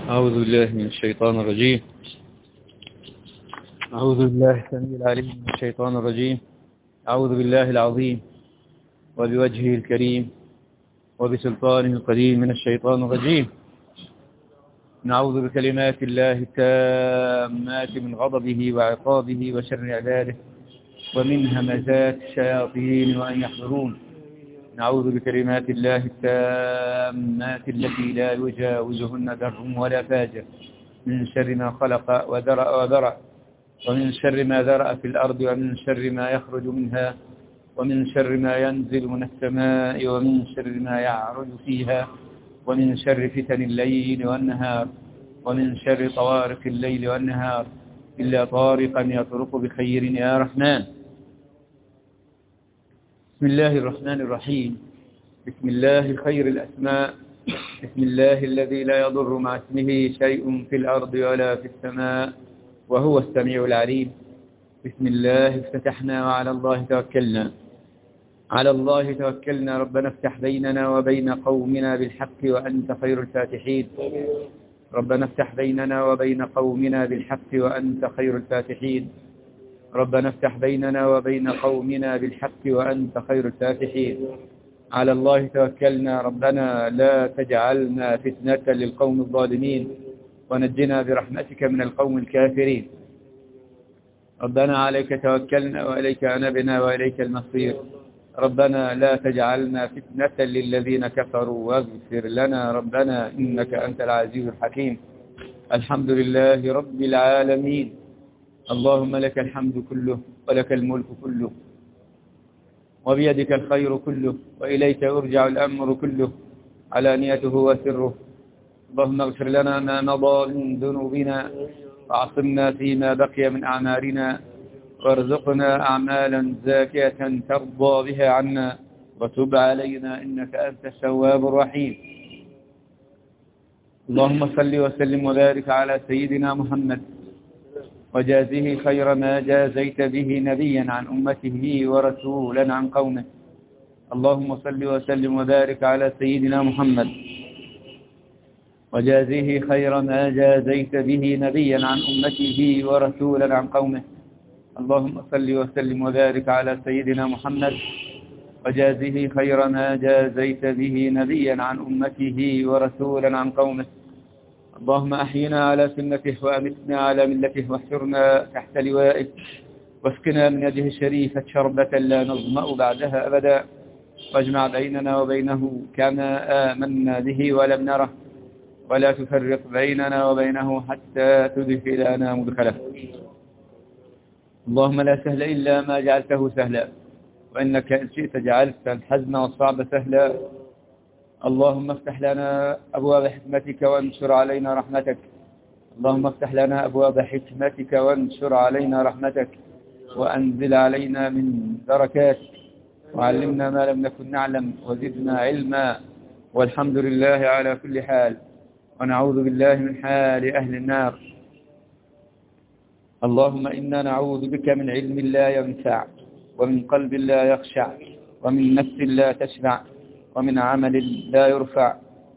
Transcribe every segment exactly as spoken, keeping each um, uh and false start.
أعوذ بالله من الشيطان الرجيم. أعوذ بالله السميع العليم من الشيطان الرجيم. أعوذ بالله العظيم وبوجهه الكريم وبسلطانه القديم من الشيطان الرجيم. نعوذ بكلمات الله التامات من غضبه وعقابه وشر عباده ومن همزات الشياطين وأن يحضرون. نعوذ بكلمات الله التامات التي لا يجاوزهن بر ولا فاجر من شر ما خلق وذرأ وذرأ ومن شر ما ذرأ في الأرض ومن شر ما يخرج منها ومن شر ما ينزل من السماء ومن شر ما يعرج فيها ومن شر فتن الليل والنهار ومن شر طوارق الليل والنهار إلا طارقا يطرق بخير يا رحمن. بسم الله الرحمن الرحيم. بسم الله خير الأسماء. بسم الله الذي لا يضر مع اسمه شيء في الأرض ولا في السماء وهو السميع العليم. بسم الله افتتحنا وعلى الله توكلنا. على الله توكلنا. ربنا افتح بيننا وبين قومنا بالحق وأنت خير الفاتحين. ربنا افتح بيننا وبين قومنا بالحق وأنت خير الفاتحين. ربنا افتح بيننا وبين قومنا بالحق وأنت خير الفاتحين. على الله توكلنا. ربنا لا تجعلنا فتنة للقوم الظالمين ونجنا برحمتك من القوم الكافرين. ربنا عليك توكلنا وإليك أنبنا وإليك المصير. ربنا لا تجعلنا فتنة للذين كفروا واغفر لنا ربنا إنك أنت العزيز الحكيم. الحمد لله رب العالمين. اللهم لك الحمد كله ولك الملك كله وبيدك الخير كله وإليك يرجع الأمر كله علانيته وسره. اللهم اغفر لنا ما مضى من ذنوبنا وعصمنا فيما بقي من أعمالنا وارزقنا أعمالا زاكية ترضى بها عنا وتب علينا إنك أنت التواب الرحيم. اللهم صل وسلم وبارك على سيدنا محمد وجازه خير ما جازيت به نبيا عن أمته ورسولا عن قومه. اللهم صل وسلم وبارك على سيدنا محمد وجازه خير ما جازيت به نبيا عن أمته ورسولا عن قومه. اللهم صل وسلم وبارك على سيدنا محمد وجازه خير ما جازيت به نبيا عن أمته ورسولا عن قومه. اللهم أحينا على سنته وأمتنا على ملته واحشرنا تحت لوائه واسقنا من يده الشريفة شربة لا نظمأ بعدها أبدا واجمع بيننا وبينه كما آمنا به ولم نره ولا تفرق بيننا وبينه حتى تدخلنا مدخله. اللهم لا سهل إلا ما جعلته سهلا وإنك إن شئت جعلت الحزن والصعب سهلا. اللهم افتح لنا أبواب حكمتك وانشر علينا رحمتك. اللهم افتح لنا أبواب حكمتك وانشر علينا رحمتك وأنزل علينا من بركاتك وعلمنا ما لم نكن نعلم وزدنا علما والحمد لله على كل حال ونعوذ بالله من حال أهل النار. اللهم إنا نعوذ بك من علم لا ينفع ومن قلب لا يخشع ومن نفس لا تشبع ومن عمل لا يرفع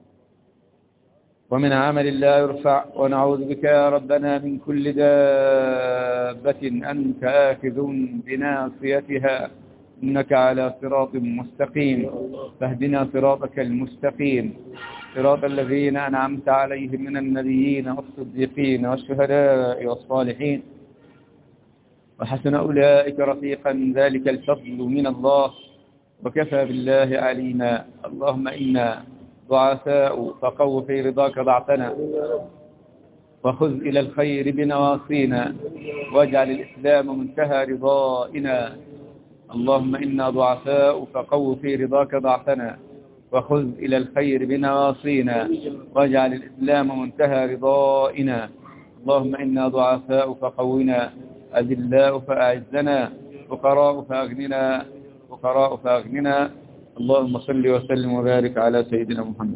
ومن عمل لا يرفع ونعوذ بك يا ربنا من كل دابة أنت آخذ بناصيتها إنك على صراط مستقيم فاهدنا صراطك المستقيم صراط الذين أنعمت عليهم من النبيين والصديقين والشهداء والصالحين وحسن أولئك رفيقا ذلك الفضل من الله وكفى بالله علينا. اللهم إنا ضعفاء فقو في رضاك ضعفنا وخذ إلى الخير بنواصينا واجعل الإسلام منتهى رضائنا. اللهم إنا ضعفاء فقو في رضاك ضعفنا وخذ إلى الخير بنواصينا واجعل الإسلام منتهى رضائنا. اللهم إنا ضعفاء فقونا أذلاء فأعزنا فقراء فأغننا فقراء فأغننا. اللهم صل وسلم وبارك على سيدنا محمد.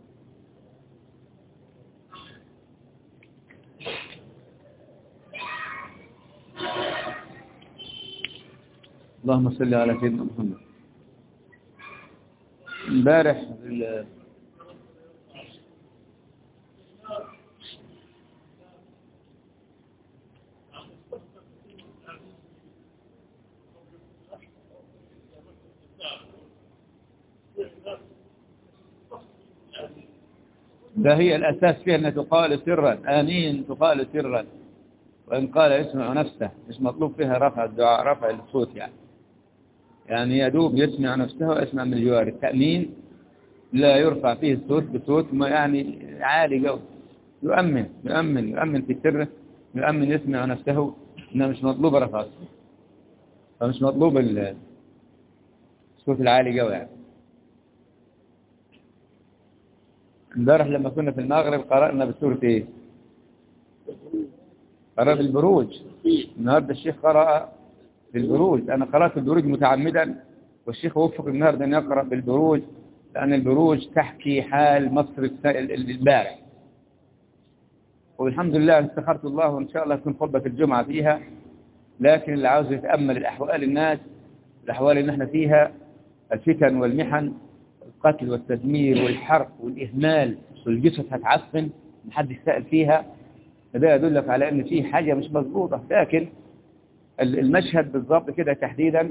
اللهم صل على سيدنا محمد. امبارح ده هي الأساس فيها أن تقال سرا، آمين تقال سرا، وإن قال يسمع نفسه، مش مطلوب فيها رفع الدعاء رفع الصوت يعني يعني يدوب يسمع نفسه ويسمع من الجوار. التأمين لا يرفع فيه الصوت بصوت ما يعني عالي قوي، يؤمن يؤمن يؤمن في سره، يؤمن يسمع نفسه، إنه مش مطلوب رفع الصوت، فمش مطلوب الصوت العالي قوي يعني. امبارح لما كنا في المغرب قرأنا بسورة ايه؟ قرأ بالبروج. النهارده الشيخ قرأ بالبروج، أنا قرأت البروج متعمدا، والشيخ وفق النهارده أن يقرأ بالبروج، لأن البروج تحكي حال مصر البارح. والحمد لله استخرت الله، وإن شاء الله تكون خطبة الجمعة فيها. لكن اللي عاوز يتأمل الأحوال الناس، الأحوال اللي احنا فيها، الفتن والمحن، القتل والتدمير والحرق والإهمال، والجثث هتعفن محدش سأل فيها، فده يدلك على أن في حاجة مش مظبوطة. لكن المشهد بالضبط كده تحديدا،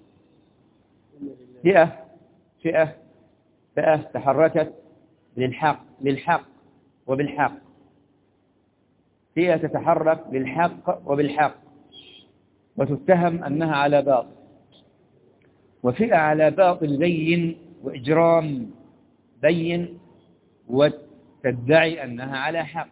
فئة فئة فئة تحركت للحق للحق وبالحق، فئة تتحرك للحق وبالحق وتتهم أنها على باطل، وفئة على باطل بين وإجرام بين وتدعي أنها على حق.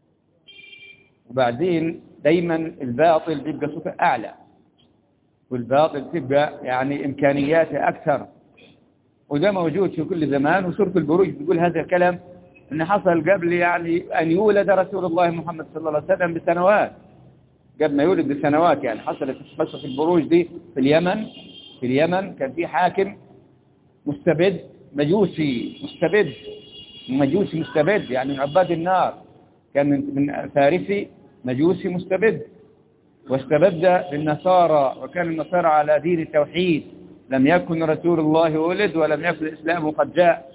وبعدين دايما الباطل بيبقى صوته أعلى، والباطل تبقى يعني إمكانياته أكثر، وده موجود في كل زمان. وسورة البروج بتقول هذا الكلام أن حصل قبل يعني أن يولد رسول الله محمد صلى الله عليه وسلم بسنوات، قبل ما يولد بسنوات يعني حصلت قصة البروج دي في اليمن. في اليمن كان في حاكم مستبد مجوسي مستبد مجوسي مستبد يعني من عباد النار، كان من فارسي مجوسي مستبد، واستبد بالنصارى، وكان النصارى على دين التوحيد، لم يكن رسول الله ولد ولم يكن الإسلام قد جاء،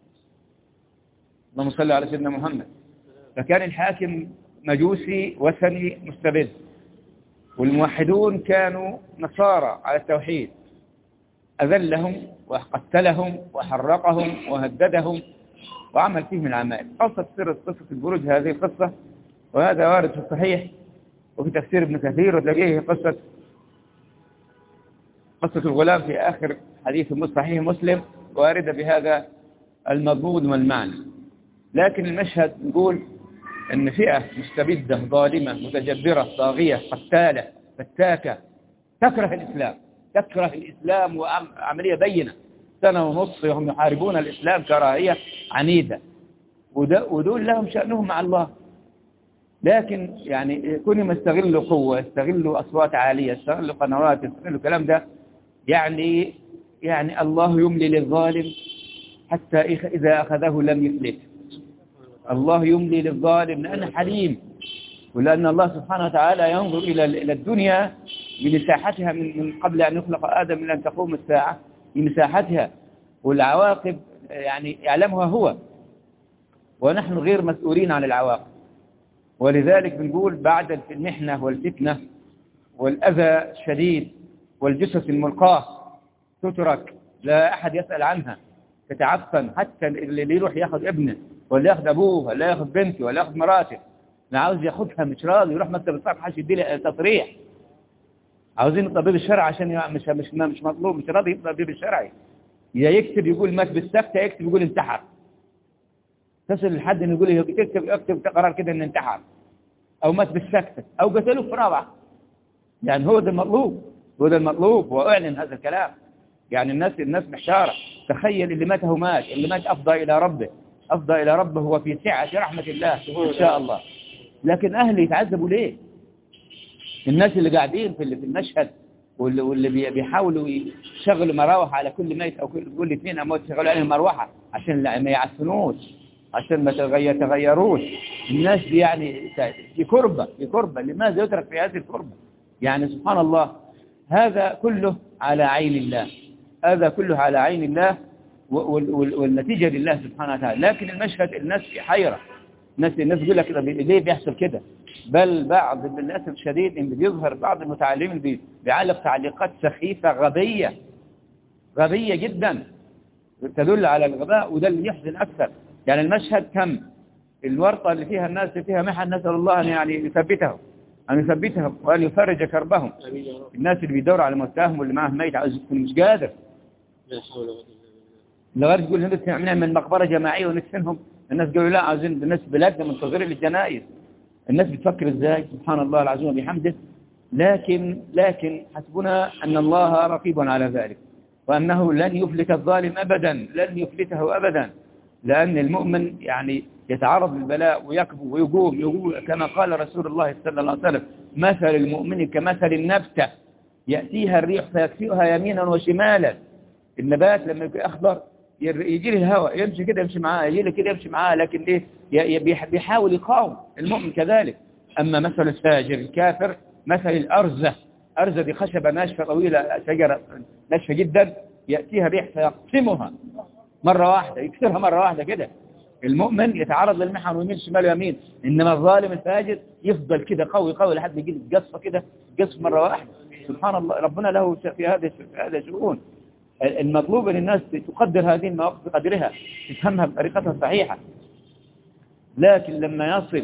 اللهم صل على سيدنا محمد. فكان الحاكم مجوسي وثني مستبد، والموحدون كانوا نصارى على التوحيد، أذلهم وقتلهم وحرقهم وهددهم وعمل فيهم العمال. قصة سر قصة البروج هذه القصة، وهذا وارد في الصحيح وفي تفسير ابن كثير، وتلاقيه قصة قصة الغلام في آخر حديث صحيح مسلم واردة بهذا المضمون والمعنى. لكن المشهد نقول أن فئة مستبدة ظالمة متجبرة طاغية قتالة فتاكة تكره الإسلام تكره الإسلام وعملية بينة، سنة ونصف هم يحاربون الإسلام كراهية عنيدة، ودول لهم شأنهم مع الله. لكن يعني كونهم يستغلوا قوة، يستغلوا أصوات عالية، يستغلوا قنوات، يستغلوا الكلام ده، يعني يعني الله يملي للظالم حتى إذا أخذه لم يفلت. الله يملي للظالم لأنه حليم، ولأن الله سبحانه وتعالى ينظر إلى إلى الدنيا بمساحتها من قبل أن يخلق آدم إلى أن تقوم الساعة، بمساحتها والعواقب يعني يعلمها هو، ونحن غير مسؤولين عن العواقب. ولذلك بنقول بعد المحنة والفتنة والأذى الشديد والجثث الملقاة تترك لا أحد يسأل عنها، تتعفن، حتى اللي يروح ياخذ ابنه ولا ياخذ أبوه ولا ياخذ بنته ولا ياخذ مراته، لا عاوز ياخذها مش راضي، يروح مكتب الصحة حاش يدي له تصريح، عاوزين الطبيب الشرعي عشان مش مش مش مطلوب، مش راضي يبقى الطبيب الشرعي، يا يكتب يقول مات بالسكتة، يكتب يقول انتحر، تصل لحد انه يقول يكتب اكتب قرار كده ان انتحر او مات بالسكتة او قتلوه في رابعة. يعني هو ده المطلوب، هو ده المطلوب، واعلن هذا الكلام. يعني الناس الناس محشارة، تخيل اللي مات هو مات، اللي مات أفضى إلى ربه، أفضى إلى ربه هو في سعة رحمة الله إن شاء الله. لكن أهلي يتعذبوا ليه؟ الناس اللي قاعدين في المشهد واللي, واللي بيحاولوا يشغلوا مراوح على كل ميت أو كل اثنين أموت يشغلوا عليهم مروحة عشان ما يعفنوش، عشان ما تغير تغيروش. الناس دي يعني في كربة في كربة، لماذا يترك في هذه الكربة؟ يعني سبحان الله، هذا كله على عين الله، هذا كله على عين الله والنتيجة لله سبحانه وتعالى. لكن المشهد الناس في حيرة، الناس الناس بيقول لك ليه بيحصل كده؟ بل بعض للأسف الشديد إن بيظهر بعض المتعلمين بيعلق تعليقات سخيفة غبية غبية جدا تدل على الغباء، وده اللي يحزن أكثر. يعني المشهد تم الورطة اللي فيها الناس فيها محن، نسأل الله أن يعني يثبتهم أن يثبتهم وأن يفرج كربهم. الناس اللي بيدوروا على موتاهم واللي معهم ميت عاوز يكون مش قادر، لغاية تقول لهم نعمل مقبرة جماعية وندفنهم. الناس قالوا لا، عاوزين الناس بلادنا منتظرين للجنائز. الناس بتفكر ازاي؟ سبحان الله العظيم وبحمده. لكن لكن حسبنا أن الله رقيب على ذلك، وأنه لن يفلت الظالم أبدا، لن يفلته أبدا، لأن المؤمن يعني يتعرض للبلاء ويكبو ويقوم يقوم كما قال رسول الله صلى الله عليه وسلم: مثل المؤمن كمثل النبتة يأتيها الريح فيكفئها يمينا وشمالا. النبات لما يكون أخضر يجي له الهواء يمشي كده يمشي معاه، يجي له كده يمشي معاه، لكن إيه بيحاول يقاوم. المؤمن كذلك. أما مثل الفاجر الكافر مثل الأرزة. أرزة دي خشبة ناشفة طويلة، شجرة ناشفة جدا، يأتيها ريح فيقسمها مرة واحدة، يكسرها مرة واحدة كده. المؤمن يتعرض للمحن ويمين شمال ويمين، إنما الظالم الفاجر يفضل كده قوي قوي لحد يجي له قصفة كده، قصف مرة واحدة. سبحان الله، ربنا له في هذا في هذا شؤون. المطلوب ان الناس تقدر هذه المواقف بقدرها، تفهمها بطريقتها الصحيحة. لكن لما يصل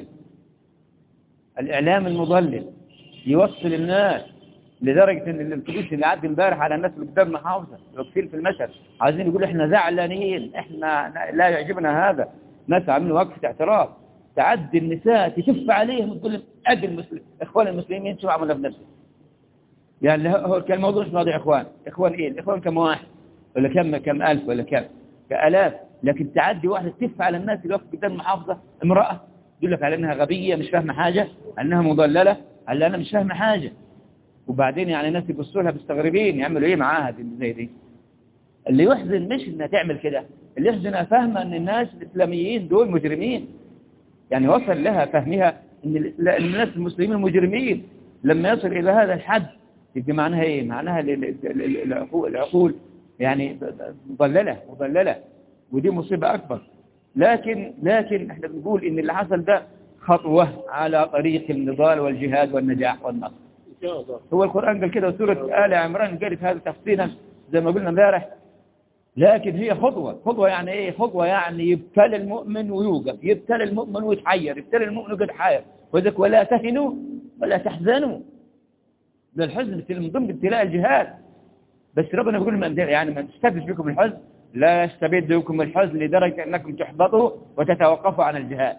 الإعلام المضلل يوصل الناس لدرجة ان الاتوبيس اللي عدى امبارح على الناس اللي قدام محافظة واقفين في المشهد عايزين يقولوا احنا زعلانين، احنا لا يعجبنا هذا، ناس عاملين وقفة اعتراض، تعدي النساء تشف عليهم وتقول لهم ادي المسلم اخوان المسلمين شو عملوا بنفسهم. يعني هو كان الموضوع مش موضوع اخوان، اخوان ايه؟ الاخوان كم واحد ولا كم كم الف ولا كم كالاف، لكن تعدي واحده تف على الناس اللي واقفه قدام المحافظه، امراه يقول لك على انها غبيه مش فاهمه حاجه، انها مضلله، على انها مش فاهمه حاجه. وبعدين يعني الناس يبصوا لها مستغربين، يعملوا ايه معاها دي زي دي؟ اللي يحزن مش انها تعمل كده، اللي يحزنها فاهمه ان الناس الاسلاميين دول مجرمين. يعني وصل لها فهمها ان الناس المسلمين مجرمين. لما يصل الى هذا الحد يبقى معناها ايه؟ معناها العقول العقول يعني مضلله مضلله، ودي مصيبه اكبر. لكن لكن احنا بنقول ان اللي حصل ده خطوه على طريق النضال والجهاد والنجاح والنصر. هو القران قال كده، وسوره آل عمران قالت هذا تفصيلا زي ما قلنا امبارح. لكن هي خطوه خطوه يعني ايه؟ خطوه يعني يبتلى المؤمن ويوقف، يبتلى المؤمن ويتحير، يبتلى المؤمن ويتحير، وذلك ولا تهنوا ولا تحزنوا. ده الحزن من ضمن ابتلاء الجهاد. بس ربنا بيقول ما يعني ما تستفدش بكم الحزن، لا يستبد بكم الحزن لدرجة أنكم تحبطوا وتتوقفوا عن الجهاد.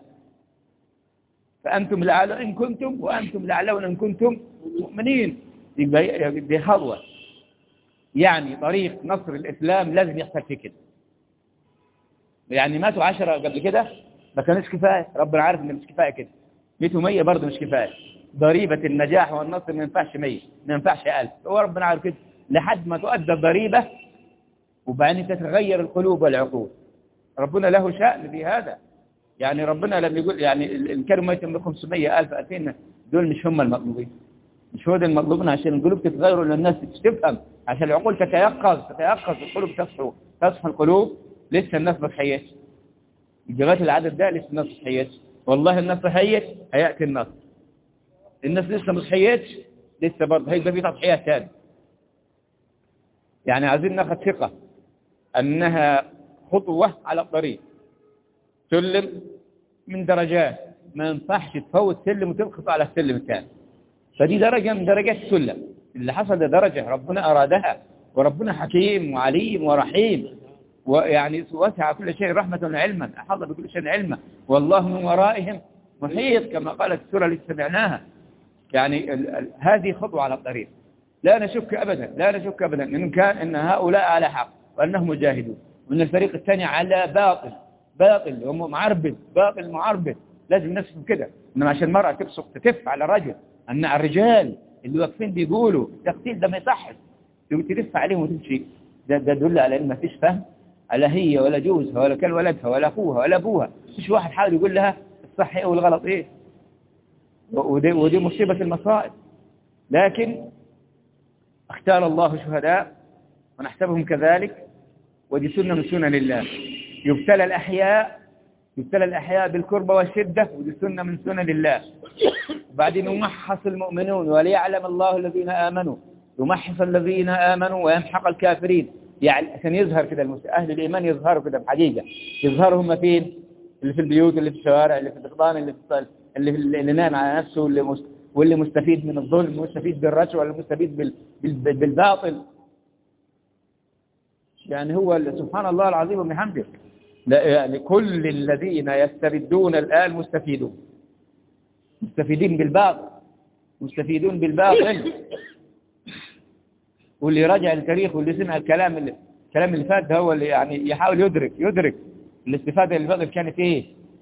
فأنتم الأعلى إن كنتم وأنتم الأعلون إن كنتم مؤمنين. دي خطوة، يعني طريق نصر الإسلام لازم يحصل فيه كده. يعني ماتوا عشرة قبل كده ما كانش كفاية، ربنا عارف إن مش كفاية كده. ميتوا مية برضه مش كفاية. ضريبة النجاح والنصر ما ينفعش مية، ما ينفعش ألف، هو ربنا عارف كده، لحد ما تؤدى الضريبة وبعدين تتغير القلوب والعقول. ربنا له شأن في هذا. يعني ربنا لما يقول يعني إن كانوا ما يتم خمسمية ألف ألفين، دول مش هم المطلوبين، مش هو ده المطلوبين، عشان القلوب تتغير والناس تفهم، عشان العقول تتيقظ تتيقظ القلوب تصحو تصحو القلوب. لسه الناس ما صحيتش، لغايه العدد ده لسه الناس ما صحيتش. والله الناس صحيت هيأتي النصر. الناس لسه ما صحيتش، لسه برضه هيبقى في تضحيات ثانيه. يعني عايزين ناخد ثقة أنها خطوة على الطريق، سلم من درجات، ما ينفعش تفوت سلم وتبقى على السلم الثاني. فدي درجة من درجات السلم. اللي حصل ده درجة ربنا أرادها، وربنا حكيم وعليم ورحيم، ويعني وسع كل شيء رحمة وعلما، أحاط بكل شيء علما، والله من ورائهم محيط كما قالت السورة التي سمعناها. يعني ال ال هذه خطوة على الطريق. لا نشك أبدا لا نشك أبدا إن كان إن هؤلاء على حق وأنهم مجاهدون، وأن الفريق الثاني على باطل باطل هم معربد باطل معربد. لازم نفسهم كده. إنما عشان المرأة تبصق تتف على رجل، أن الرجال اللي واقفين بيقولوا التقتيل ده ما يصحش، تلف عليهم وتمشي، ده ده يدل على إن ما فيش فهم، على هي ولا جوزها ولا كان ولدها ولا أخوها ولا أبوها، مش واحد حاول يقول لها الصح إيه والغلط إيه. ودي, ودي مصيبة المصائب. لكن اختار الله شهداء ونحسبهم كذلك، ودي سنة من سنن الله. يبتلى الأحياء يبتلى الأحياء بالكربة والشدة، ودي سنة من سنن الله. وبعدين يمحص المؤمنون وليعلم الله الذين آمنوا، يمحص الذين آمنوا ويمحق الكافرين. يعني عشان يظهر كده المس... أهل الإيمان يظهروا كده بحقيقة، يظهروا هم فين؟ اللي في البيوت، اللي في الشوارع، اللي في الدقدان، اللي في اللي, في اللي نام على نفسه، واللي مست... واللي مستفيد من الظلم، مستفيد بالرشوة، واللي مستفيد بال... بال... بالباطل. يعني هو سبحان الله العظيم وبحمده، لا يعني كل الذين يستردون الآن مستفيدون، مستفيدين بالباطل، مستفيدون بالباطل. واللي رجع التاريخ واللي سمع الكلام اللي الكلام اللي فات ده هو اللي يعني يحاول يدرك يدرك الاستفادة اللي فاتت كانت ايه.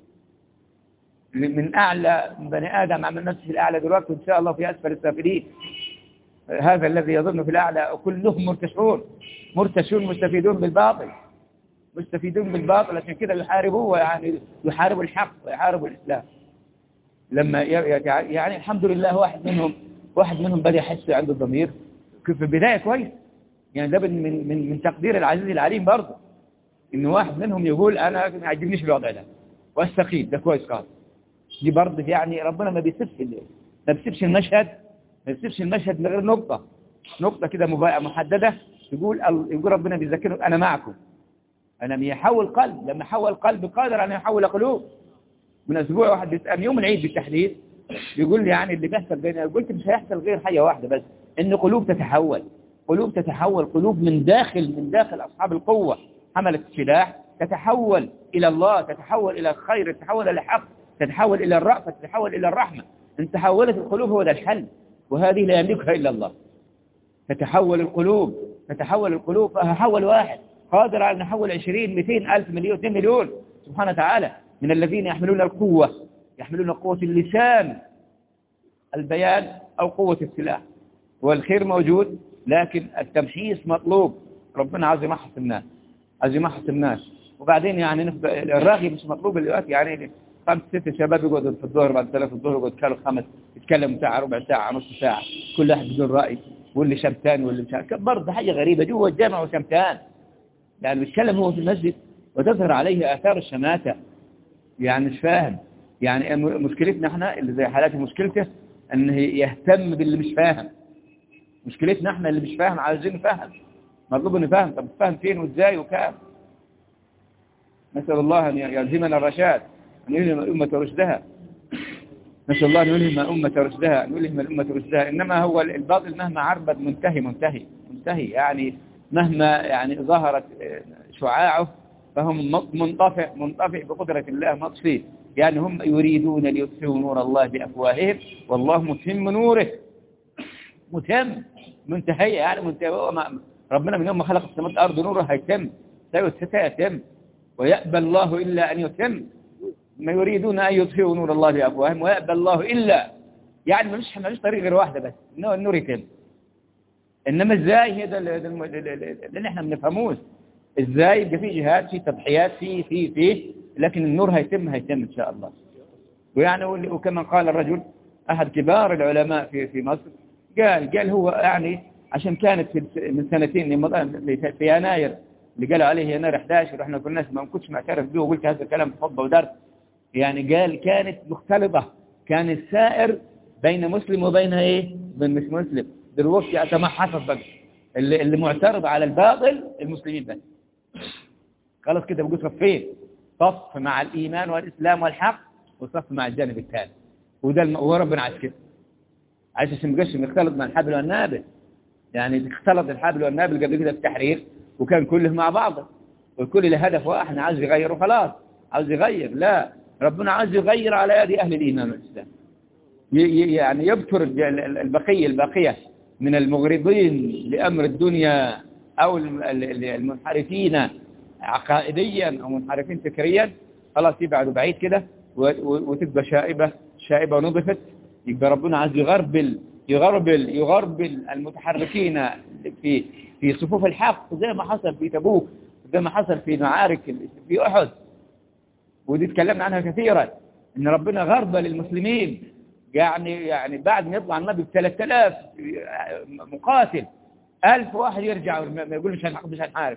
من اعلى من بني ادم عمل نفسه في الاعلى دلوقتي ان شاء الله في اسفل السافلين. هذا الذي يظن في الاعلى كلهم مرتشون مرتشون مستفيدون بالباطل، مستفيدون بالباطل. عشان كده يحاربوه، يعني يحاربوا الحق ويحاربوا الاسلام. لما يعني الحمد لله واحد منهم واحد منهم بدا يحس عنده الضمير في البدايه كويس. يعني ده من من من تقدير العزيز العليم برضه، ان واحد منهم يقول انا ما عجبنيش الوضع ده واستقيل، ده كويس خالص. دي برضه يعني ربنا ما بيسيبش ما بيسيبش المشهد ما بيسيبش المشهد من غير نقطه نقطه كده محدده. يقول يقول ربنا بيذكره انا معكم. انا بيحول قلب، لما حول قلب قادر ان يحول قلوب. من اسبوع واحد بيسال يوم العيد بالتحديد بيقول لي يعني اللي بيحصل بيننا، قلت مش هيحصل غير حاجه واحده بس، ان قلوب تتحول قلوب تتحول قلوب من داخل من داخل اصحاب القوه حملة السلاح تتحول الى الله، تتحول الى الخير، تتحول الى الحق، تتحول الى الرأفة، تتحول الى الرحمه. ان تحولت القلوب هو ده الحل، وهذه لا يملكها الا الله. تتحول القلوب تتحول القلوب فهحول واحد قادر على ان يحول عشرين مئتين ألف مليون اثنين مليون سبحانه وتعالى من الذين يحملون القوة، يحملون قوة اللسان البيان أو قوة السلاح. والخير موجود لكن التمحيص مطلوب. ربنا عايز يمحص الناس، عايز يمحص الناس. وبعدين يعني الراغي مش مطلوب دلوقتي، يعني خمس ست شباب يقعدوا في الظهر بعد ثلاث الظهر يقعدوا يتكلموا خمس يتكلموا ساعة ربع ساعة نص ساعة، كل واحد بدون رأي، واللي شمتان واللي مش عارف. برضه حاجة غريبة جوه الجامع وشمتان، يعني بيتكلم هو في المسجد وتظهر عليه آثار الشماتة. يعني مش فاهم. يعني مشكلتنا احنا اللي زي حالاتي مشكلته انه يهتم باللي مش فاهم. مشكلتنا احنا اللي مش فاهم عايزين نفهم، مطلوب نفهم. طب تفهم فين وازاي وكام؟ نسأل الله ان يلزمنا الرشاد، ان يلهم الأمة رشدها. نسأل الله ان يلهم الأمة رشدها، ان يلهم الأمة رشدها. انما هو الباطل مهما عربد منتهي منتهي منتهي يعني مهما يعني ظهرت شعاعه فهم منطفئ منطفئ بقدرة الله مطفئ. يعني هم يريدون ليطفئوا نور الله بأفواههم والله متم نوره. متم منتهي يعني منتهي. ربنا من يوم ما خلق السماوات والأرض نوره هيتم سيتم، ويأبى الله إلا أن يتم. ما يريدون أن يطفئوا نور الله بأفواههم ويأبى الله إلا، يعني مش مش طريق غير واحدة بس إنه النور يتم. إنما إزاي هي ده اللي إحنا بنفهموش. إزاي يبقى في جهاد، في تضحيات، في في في لكن النور هيتم هيتم إن شاء الله. ويعني وكما قال الرجل أحد كبار العلماء في في مصر قال قال هو يعني عشان كانت في من سنتين في يناير اللي قالوا عليه يناير أحد عشر وإحنا كنا ما كنتش معترف به وقلت هذا الكلام في خطبة ودرس. يعني قال كانت مختلطة، كان السائر بين مسلم وبين إيه بين مش مسلم. دلوقتي أتمحصت بقى اللي, اللي معترض على الباطل المسلمين بس. خلاص كده بقول صفين، صف مع الإيمان والإسلام والحق وصف مع الجانب الثاني. وده الم... وربنا عايز كده، عايز عشان مقش مختلط مع الحبل والنابل. يعني اختلط الحبل والنابل قبل كده في التحرير وكان كله مع بعضه والكل له هدف واحد عايز يغير وخلاص. عاوز يغير، لا، ربنا عايز يغير على يد أهل الإيمان والإسلام. ي... يعني يبتر البقية الباقية من المغرضين لأمر الدنيا أو المنحرفين عقائديا أو منحرفين فكريا، خلاص يبعدوا بعيد كده وتبقى شائبة شائبة ونضفت. يبقى ربنا عايز يغربل يغربل يغربل المتحركين في في صفوف الحق زي ما حصل في تبوك، زي ما حصل في معارك في أحد. ودي تكلمنا عنها كثيرا إن ربنا غربل المسلمين. يعني يعني بعد ما يطلع النبي ب ثلاثة آلاف مقاتل ألف واحد يرجع ما يقول مش مش هنحارب.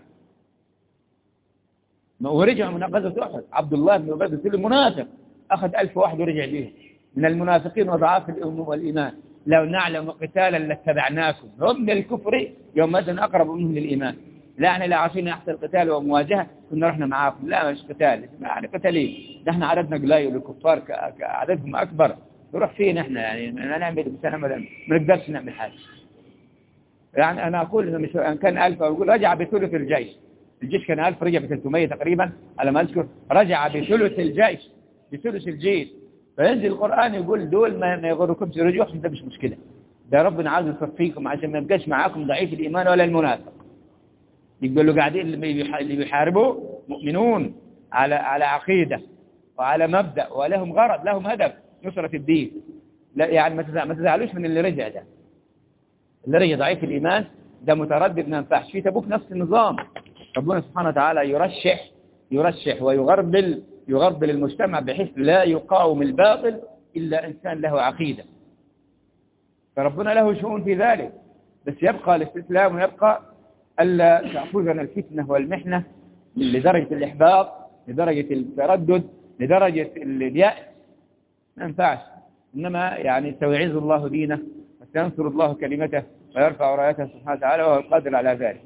ورجعوا من غزوة أحد. عبد الله بن عبادة المنافق أخذ ألف واحد ورجع بهم من المنافقين وضعاف الأمن والإيمان. لو نعلم قتالا لاتبعناكم هم للكفر يومئذ أقرب منهم للإيمان. لا احنا لا عارفين نحصل قتال ومواجهة كنا رحنا معاكم. لا مش قتال، يعني قتالين، ده احنا عددنا قليل والكفار عددهم أكبر، نروح فين احنا يعني ما نعمل بسنة ما نقدرش نعمل حاجة. يعني أنا أقول إنه مش أن كان ألف، أقول رجع بثلث الجيش. الجيش كان ألف، رجع بثلاثمية تقريبا على ما أذكر، رجع بثلث الجيش، بثلث الجيش. فينزل القرآن يقول دول ما يغركمش رجوعهم، ده مش مشكلة، ده ربنا عاوز يصفيكم عشان ما يبقاش معاكم ضعيف الإيمان ولا المنافق. يقول له قاعدين اللي بيحاربوا مؤمنون على على عقيدة وعلى مبدأ ولهم غرض، لهم هدف نصرة الدين. لا يعني ما تزعلوش من اللي رجع، ده اللي رجع ضعيف الإيمان ده متردد ما ينفعش. في تبوك نفس النظام، ربنا سبحانه وتعالى يرشح يرشح ويغربل يغربل المجتمع بحيث لا يقاوم الباطل إلا إنسان له عقيدة. فربنا له شؤون في ذلك، بس يبقى الاستسلام ويبقى ألا تأخذنا الفتنة والمحنة لدرجة الإحباط، لدرجة التردد، لدرجة اليأس، ما ينفعش. إنما يعني سيعز الله دينه وسينصر الله كلمته ويرفع رايته سبحانه وتعالى، وهو القادر على ذلك.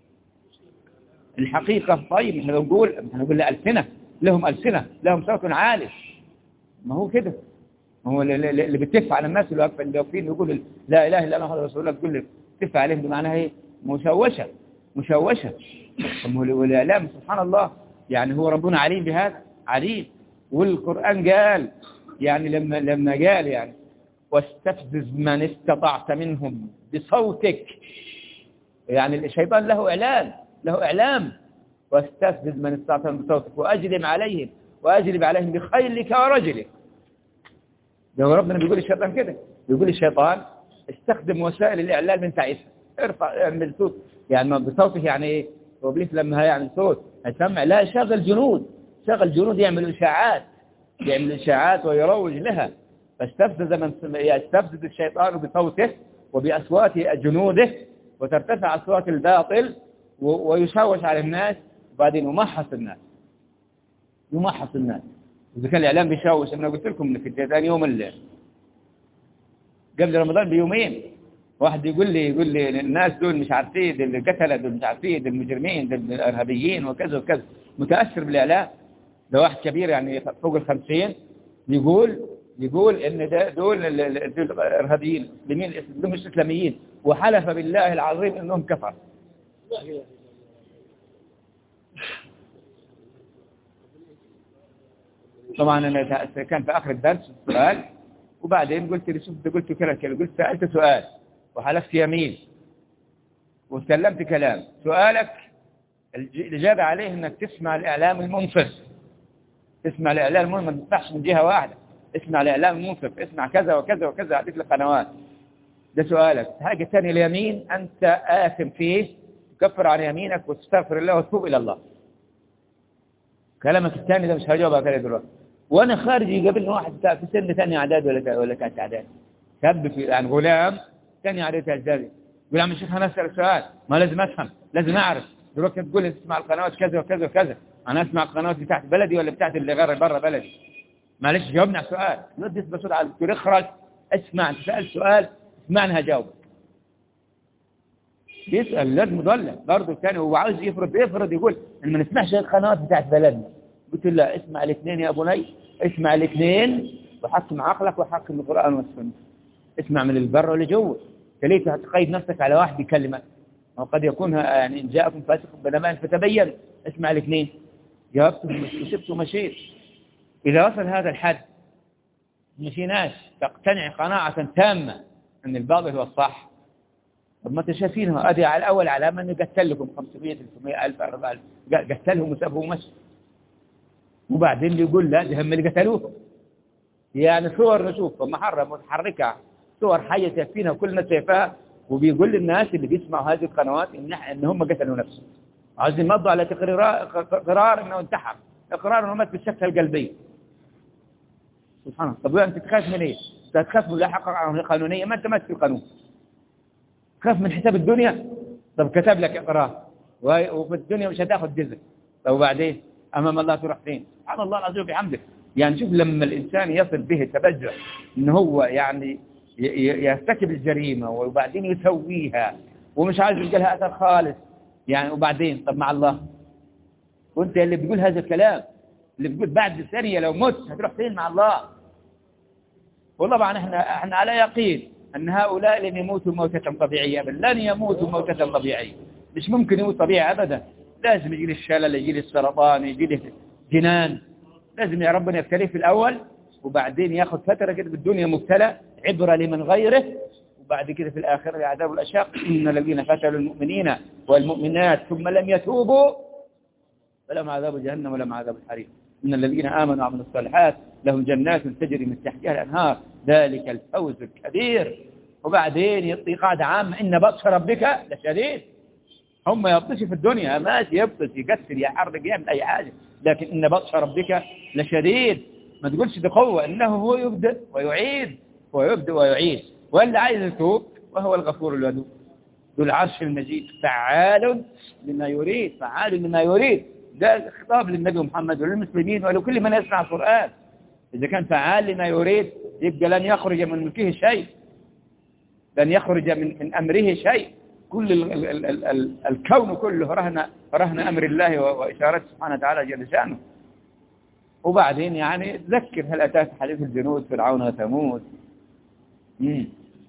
الحقيقة طيب احنا نقول احنا نقول ألسنة، لهم ألسنة، لهم صوت عالي، ما هو كده، ما هو اللي بتف على الناس اللي واقفين يقول لا إله إلا الله محمد رسول الله، تقول تف عليهم بمعنى ايه؟ مشوشة مشوشة. والإعلام سبحان الله يعني هو ربنا عليم بهذا، عليم. والقرآن قال يعني لما لما قال يعني واستفزز من استطعت منهم بصوتك، يعني الشيطان له إعلان له إعلام. واستفزز من استطعت منهم بصوتك وأجلب عليهم وأجلب عليهم بخيلك ورجلك. ده ربنا بيقول الشيطان كده، بيقول الشيطان استخدم وسائل الإعلان من ساعتها، ارفع اعمل صوت، يعني بصوته يعني ايه؟ وبليس لما هيعمل صوت هيسمع، لا شغل جنود، شغل جنود يعمل إشاعات، يعمل إشاعات ويروج لها. فاستفزز من يستفزز الشيطان بصوته وبأصوات جنوده، وترتفع أصوات الباطل ويشوش على الناس، وبعدين يمحص الناس يمحص الناس. إذا كان الإعلام بيشوش، أنا قلت لكم في ثاني يوم الليل قبل رمضان بيومين واحد يقول لي يقول لي الناس دول مش عارفين، دول القتلة، دول مش عارفين، دول المجرمين، دول الإرهابيين وكذا وكذا، متأثر بالإعلام. ده واحد كبير يعني فوق الخمسين يقول يقول إن ده دول الإرهابيين المسلمين دول مش إسلاميين، وحلف بالله العظيم إنهم كفر. طبعا أنا كان في آخر الدرس سؤال، وبعدين قلت لي شوف قلت كذا كذا، قلت سألت سؤال وحلفت يمين وتكلمت كلام. سؤالك الإجابة عليه إنك تسمع الإعلام المنصف، تسمع الإعلام المنصف، ما تسمعش من جهة واحدة، اسمع الإعلام المنصف، اسمع كذا وكذا وكذا، عديك القنوات. ده سؤالك. حاجة ثانية اليمين أنت آثم فيه، تكفر عن يمينك وتستغفر الله وتتوب إلى الله. كلامك الثاني ده مش هجاوب عليه دلوقتي. وأنا خارج يقابلني واحد في سن ثاني إعداد ولا ولا ثالث إعداد، شاب في يعني غلام ثاني إعداد إعدادي، يقول يا عم الشيخ أنا أسأل سؤال، ما لازم أفهم، لازم أعرف. دلوقتي تقول لي تسمع القنوات كذا وكذا وكذا، أنا أسمع القنوات بتاعت بلدي ولا بتاعت اللي غير برا بلدي؟ معلش جاوبني على السؤال. ندي بسرعة على الدكتور اخرج اسمع، أنت سأل سؤال اسمعني هجاوبك. يسأل لازم مضلع برضه الثاني، هو عاوز يفرض يفرض يقول إن ما نسمعش القنوات بتاعت بلدنا. قلت له لا، اسمع الاثنين يا بني، اسمع الاثنين وحكم عقلك وحكم القرآن والسنة. اسمع من البر واللي جوه، ليه تقيد نفسك على واحد يكلمك؟ وقد يكون يعني إن جاءكم فاسق بنبأ فتبين. اسمع الاثنين. جاوبت وسبت ومشيت. إذا وصل هذا الحد مشي ناس تقتنع قناعة تامة أن الباطل هو الصح. طب ما تشافينها أدي على الأول علامة أنه قتل لكم خمسمائة ثلاثمائة ألف أربعة ألف، قتلهم وسابهم ومشي. وبعدين يقول لا ده هم اللي قتلوهم. يعني صور نشوف محرة متحركة، صور حية شايفينها وكلنا شايفاها، وبيقول للناس اللي بيسمعوا هذه القنوات إن إن هم قتلوا نفسهم. عايزين يمضوا على تقرير قرار إنه انتحر، إقرار إنه مات بالسكتة القلبية. سبحان الله. طب أنت تخاف من إيه؟ تخاف من لاحقة قانونية؟ ما أنت ماشي في القانون. تخاف من حساب الدنيا؟ طب كتب لك إقرار وفي الدنيا مش هتاخد جزء. طب وبعدين أمام الله تروح فين؟ سبحان الله العظيم بحمده. يعني شوف لما الإنسان يصل به تبجح إن هو يعني يرتكب الجريمة وبعدين يسويها ومش عايز يلقى لها أثر خالص، يعني وبعدين طب مع الله، وانت اللي بتقول هذا الكلام، اللي بتقول بعد ثانية لو مت هتروح فين مع الله؟ وطبعا احنا احنا على يقين ان هؤلاء لن يموتوا موتة طبيعية، بل لن يموتوا موتة طبيعية، مش ممكن يموت طبيعي ابدا، لازم يجي له الشلل، يجي له السرطان، يجي له جنان، لازم يا ربنا يبتليه في الاول، وبعدين ياخذ فترة كده بالدنيا مبتلى عبرة لمن غيره، وبعد كده في الآخرة العذاب الأشق. إن الذين فتلوا المؤمنين والمؤمنات ثم لم يتوبوا فلهم عذاب جهنم ولهم عذاب الحريق. إن الذين آمنوا وعملوا الصالحات لهم جنات تجري من تحتها الأنهار ذلك الفوز الكبير. وبعدين يعطي قاعدة عامة إن بطش ربك لشديد. هم يبطش في الدنيا ماشي، يبطش يكسر يحرق يعمل أي حاجة، لكن إن بطش ربك لشديد. ما تقولش بقوة، إنه هو يبدأ ويعيد، هو يبدأ ويعيد، ولا عايز يتوب وهو الغفور الودود ذو العرش المجيد فعال لما يريد، فعال لما يريد. ده خطاب للنبي محمد وللمسلمين ولكل من يسمع القرآن. إذا كان فعال لما يريد يبقى لن يخرج من ملكه شيء، لن يخرج من, من أمره شيء. كل ال ال ال ال الكون كله رهن رهن أمر الله وإشارته سبحانه وتعالى جل شأنه. وبعدين يعني تذكر هل أتاك حديث الجنود فرعون وثمود. مم.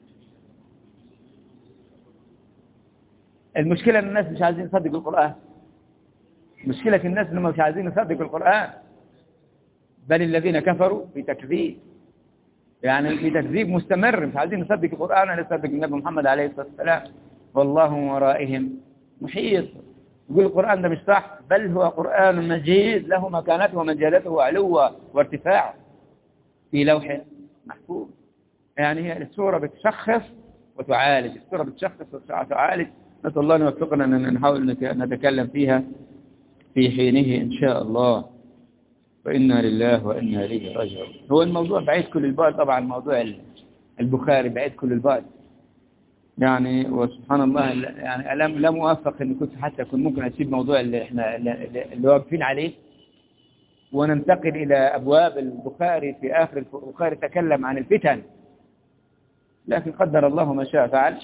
المشكلة أن الناس مش عايزين يصدقوا القرآن، مشكلة الناس أنهم مش عايزين يصدقوا القرآن، بل الذين كفروا في تكذيب، يعني في تكذيب مستمر، مش عايزين يصدق القرآن ولا يصدق النبي محمد عليه الصلاة والسلام. والله ورائهم محيط. يقول القرآن ده مش صح، بل هو قرآن مجيد له مكانته ومنزلته وعلوه وارتفاعه في لوح محفوظ. يعني هي السورة بتشخص وتعالج، السورة بتشخص وتعالج. نسأل الله أن يوفقنا أن نحاول نتكلم فيها في حينه إن شاء الله. وإنا لله وإنا إليه راجعون. هو الموضوع بعيد كل البعد طبعا، موضوع البخاري بعيد كل البعد يعني، وسبحان الله يعني لم لم أوفق إن كنت حتى كنت ممكن أسيب موضوع اللي إحنا اللي واقفين عليه وننتقل إلى أبواب البخاري. في آخر البخاري تكلم عن الفتن، لكن قدر الله ما شاء فعل.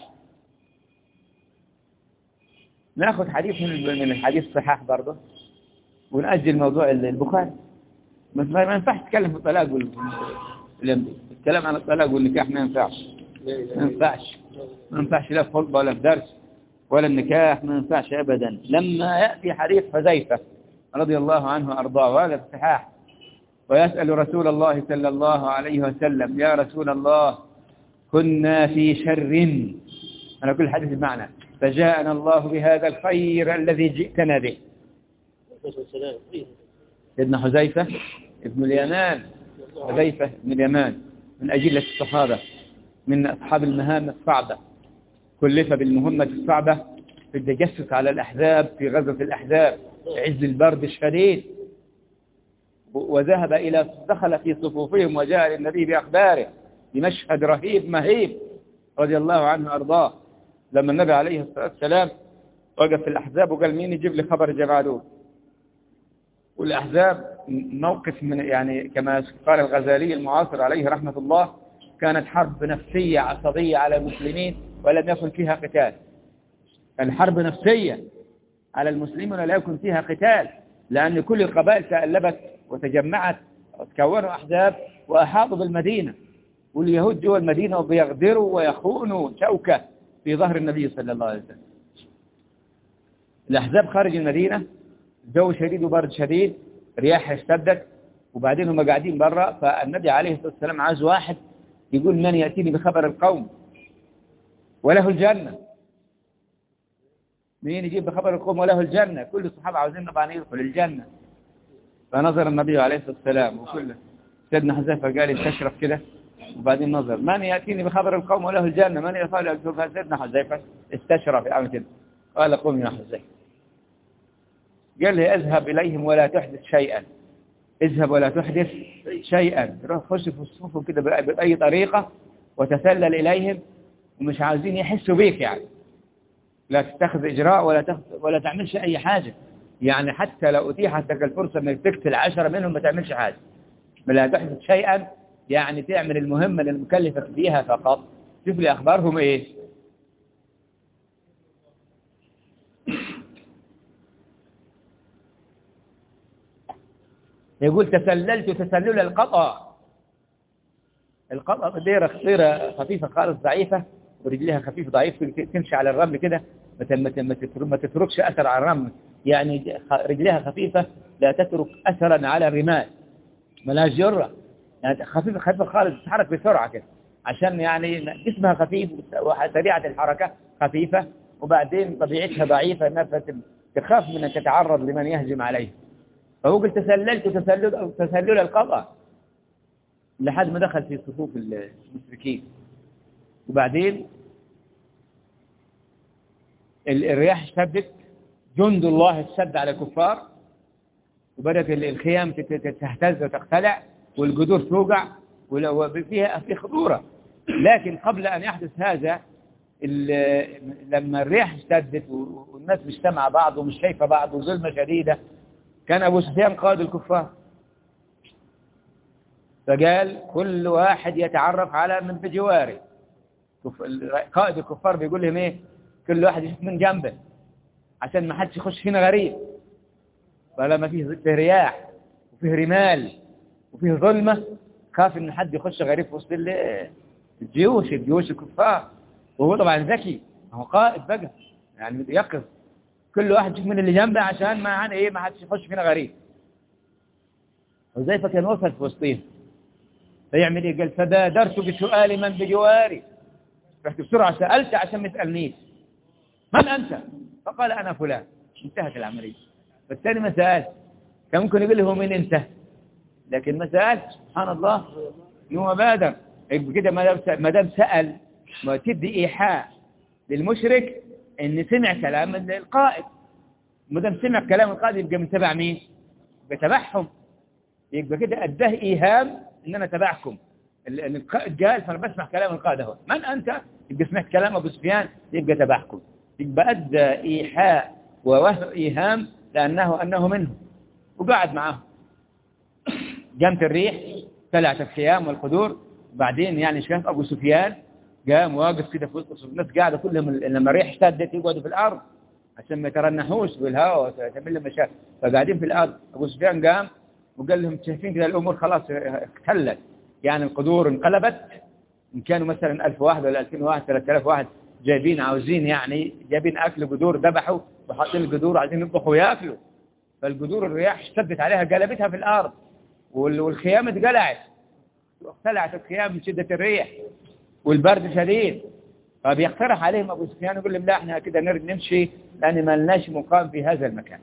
ناخذ حديث من الحديث الصحاح برضه ونأجل موضوع البخاري. ما ينفعش تتكلم في الطلاق وال... الكلام عن الطلاق والنكاح ما ينفعش، ما ينفعش ما ينفعش لا في خطبة ولا في درس ولا النكاح، ما ينفعش أبدا. لما يأتي حديث حذيفة رضي الله عنه وأرضاه وهذا الصحاح، ويسأل رسول الله صلى الله عليه وسلم يا رسول الله كنا في شر، أنا كل حديث بمعنى فجاءنا الله بهذا الخير الذي جئتنا به. سيدنا حذيفة ابن اليمان، حذيفة ابن اليمان من أجلة الصحابة، من أصحاب المهام الصعبة، كلف بالمهمة الصعبة في التجسس على الأحزاب في غزوة الأحزاب عز البرد الشديد، وذهب إلى دخل في صفوفهم وجاء للنبي بأخباره بمشهد رهيب مهيب رضي الله عنه وأرضاه. لما النبي عليه الصلاة والسلام وقف في الأحزاب وقال مين يجيب لي خبر الجماعة دول؟ والأحزاب موقف من يعني كما قال الغزالي المعاصر عليه رحمة الله، كانت حرب نفسية عصبية على المسلمين ولم يكن فيها قتال. الحرب نفسية على المسلمين ولا يكن فيها قتال، لأن كل القبائل تألبت وتجمعت وتكونوا أحزاب وأحاطوا بالمدينة، واليهود جوا المدينة وبيغدروا ويخونوا شوكة في ظهر النبي صلى الله عليه وسلم. الأحزاب خارج المدينة، جو شديد وبرد شديد، رياح اشتدت، وبعدين هم قاعدين برا. فالنبي عليه الصلاة والسلام عايز واحد يقول من يأتيني بخبر القوم وله الجنة، مين يجيب بخبر القوم وله الجنة؟ كل الصحابة عاوزين طبعا يدخل الجنة. فنظر النبي عليه الصلاة والسلام وكله سيدنا حذيفة قال استشرف كده، وبعدين نظر من يأتيني بخبر القوم وله الجنة، من يقال سيدنا حذيفة استشرف يعمل كده، قال قم يا حذيفة. قال لي اذهب إليهم ولا تحدث شيئا، اذهب ولا تحدث شيئا، روح خش في الصفوف كده بأي طريقة وتسلل إليهم، ومش عاوزين يحسوا بيك يعني، لا تتخذ إجراء ولا تخذ ولا تعملش أي حاجة يعني، حتى لو أتيحت لك الفرصة أنك تقتل عشرة منهم ما تعملش حاجة، لا تحدث شيئا يعني تعمل المهمة اللي المكلفة فيها فقط. شوف لي أخبارهم إيه. يقول تسللت تسلل القطع. القطع ديرة خطيرة خفيفة خالص ضعيفة، ورجلها خفيف ضعيف، تمشي على الرمل كده ما تتركش أثر على الرمل، يعني رجلها خفيفة لا تترك أثرا على الرمال، ملاش جرة، يعني خفيفة خفيفة خالص، تتحرك بسرعة كده عشان يعني جسمها خفيف وسريعة الحركة خفيفة، وبعدين طبيعتها ضعيفة انها تخاف من أن تتعرض لمن يهجم عليه. فهو قلت تسللت تسلل تسلل القطع لحد ما دخل في صفوف المشركين. وبعدين الرياح اشتدت، جند الله اشتد على الكفار، وبدأت الخيام تهتز وتختلع والجذور توقع وفيها في خطورة. لكن قبل أن يحدث هذا، لما الرياح اشتدت والناس مش سامعة بعض ومش شايفة بعض وظلمة شديدة، كان أبو سفيان قائد الكفار، فقال كل واحد يتعرف على من بجواره. قائد الكفار بيقول لهم ايه؟ كل واحد يشوف من جنبه عشان ما حدش يخش فينا غريب، فلما فيه فيه رياح وفيه رمال وفيه ظلمة خاف ان حد يخش غريب في وسط الجيوش الجيوش الكفار. وهو طبعا ذكي، هو قائد بقى يعني يقظ، كل واحد يشوف من اللي جنبه عشان ما عن ايه ما حدش يخش فينا غريب. حذيفة كان وصل في وسطهم، فيعمل ايه؟ قال فبادرت بسؤال من بجواري، رحت بسرعة سألت عشان ما يسألنيش من أنت؟ فقال أنا فلان. انتهت العملية. فالثاني ما سأل، كان ممكن يقول له من أنت، لكن ما سأل. سبحان الله، يوم بادر كده ما دام سأل، ما تدي إيحاء للمشرك إن سمع كلام القائد، ما دام سمع كلام القائد يبقى من تبع مين؟ يبقى تبعهم، يبقى كده أداه إيهام إن أنا تبعكم. ان القائد قال فانا بسمع كلام القائد اهو، من انت؟ يبقى سمعت كلام ابو سفيان يبقى تبعكم، يبقى ادى ايحاء ووهم ايهام لانه انه منه، وقعد معاهم. قامت الريح طلعت الخيام والقدور، وبعدين يعني شاف ابو سفيان قام واقف كده في وسط الناس قاعده كلهم، لما الريح اشتدت يقعدوا في الارض عشان ما يترنحوش بالهواء وتعمل لهم مشاكل، فقاعدين في الارض. ابو سفيان قام وقال لهم شايفين كده الامور خلاص اختلت، يعني القدور انقلبت، إن كانوا مثلا ألف واحد ولا ألفين واحد ثلاثة آلاف واحد جايبين عاوزين يعني جايبين أكل قدور، ذبحوا وحاطين القدور عايزين يطبخوا ويأكلوا، فالقدور الرياح اشتدت عليها قلبتها في الأرض، والخيام اتقلعت واختلعت الخيام من شدة الريح والبرد شديد. فبيقترح عليهم أبو سفيان يقول لهم لا احنا كده نرد نمشي لأن ما لناش مقام في هذا المكان،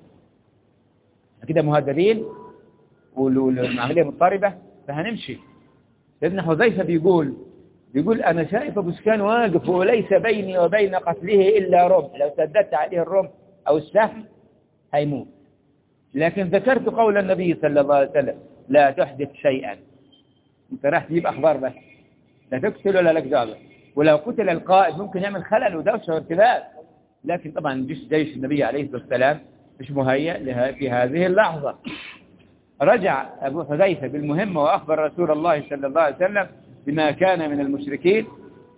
كده مهددين والعملية مضطربة فهنمشي. سيدنا حذيفة بيقول بيقول أنا شايف أبو سفيان واقف وليس بيني وبين قتله إلا رمح، لو سددت عليه الرمح أو السهم هيموت. لكن ذكرت قول النبي صلى الله عليه وسلم لا تحدث شيئا، أنت راح تجيب أخبار بس، لا تقتل ولا لك دعوة، ولو قتل القائد ممكن يعمل خلل ودوشة وارتباك، لكن طبعا جيش جيش النبي عليه الصلاة والسلام مش مهيأ في هذه اللحظة. رجع أبو حذيفة بالمهمة وأخبر رسول الله صلى الله عليه وسلم بما كان من المشركين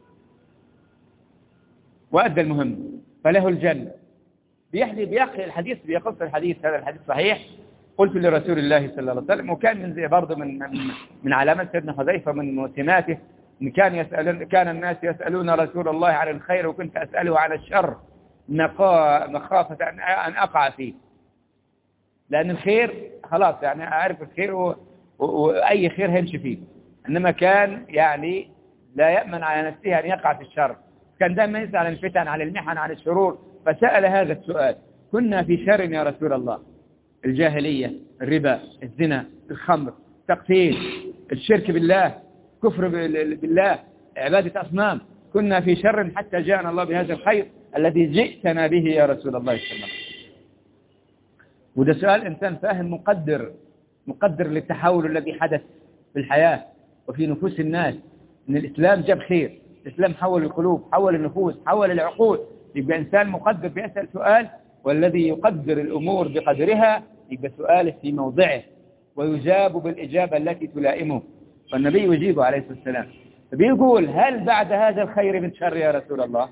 وأدى المهمة فله الجنة. بيحكي بيحكي الحديث بيقص الحديث، هذا الحديث صحيح. قلت لرسول الله صلى الله عليه وسلم، وكان من زي برضه من من, من علامات سيدنا حذيفة من سماته إن كان يسألون كان الناس يسألون رسول الله عن الخير وكنت أسأله عن الشر مخافة أن أقع فيه، لأن الخير خلاص يعني أعرف الخير و... و... وأي خير هيمشي فيه، إنما كان يعني لا يأمن على نفسه أن يقع في الشر، كان دائما يسأل عن الفتن عن المحن عن الشرور، فسأل هذا السؤال كنا في شر يا رسول الله، الجاهلية، الربا، الزنا، الخمر، التقتيل، الشرك بالله، كفر بالله، عبادة أصنام، كنا في شر حتى جاءنا الله بهذا الخير الذي جئتنا به يا رسول الله صلى الله عليه وسلم. وده سؤال إنسان فاهم مقدر مقدر للتحول الذي حدث في الحياة وفي نفوس الناس، إن الإسلام جاب خير، الإسلام حول القلوب، حول النفوس، حول العقول. يبقى إنسان مقدر بيسأل سؤال، والذي يقدر الأمور بقدرها يبقى سؤاله في موضعه ويجاب بالإجابة التي تلائمه، فالنبي يجيبه عليه الصلاة والسلام. فبيقول هل بعد هذا الخير من شر يا رسول الله؟